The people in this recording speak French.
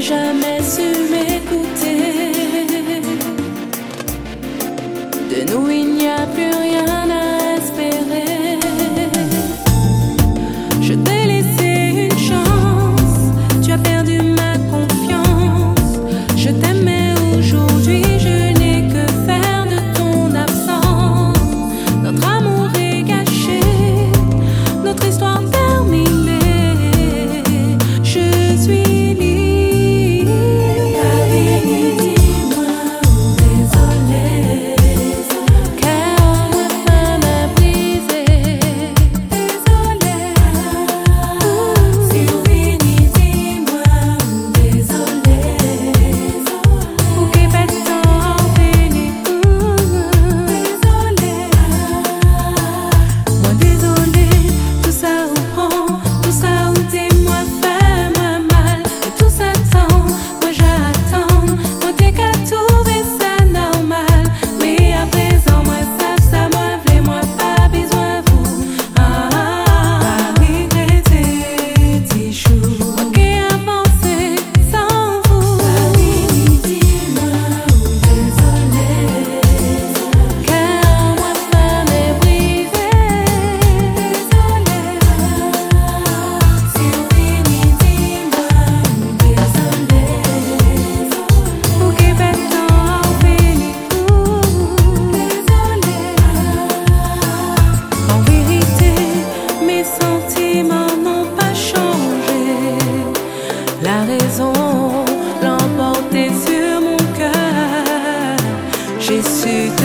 jamais su m'écouter. De nous il n'y a plus rien à espérer. Je t'ai laissé une chance, tu as perdu ma confiance. Je t'aimais aujourd'hui, je n'ai que faire de ton absence. Notre amour est gâché, notre histoire terminée. Je suis libre. Dis-moi où désolé, car ma femme a brisé. Désolé. Si on finit, dis-moi où désolé. Ou qui pète tant fini. Désolé. Moi désolé, tout ça reprend, tout ça où t'es moi fait moi mal. Et tout s'attend, moi j'attends. Moi t'es qu'à trouver ça normal. Mais à présent, moi ça, moi v'lais moi pas besoin vous. Pas regretter tes choux. Moi qui avancé sans vous. Dis-moi où désolé, car moi femme est brisée. Désolé. Si on finit, dis-moi où désolé. Ou qui pète tant fini. Désolé. En vérité, mes sentiments n'ont pas changé. La raison l'emportait sur mon cœur. J'ai su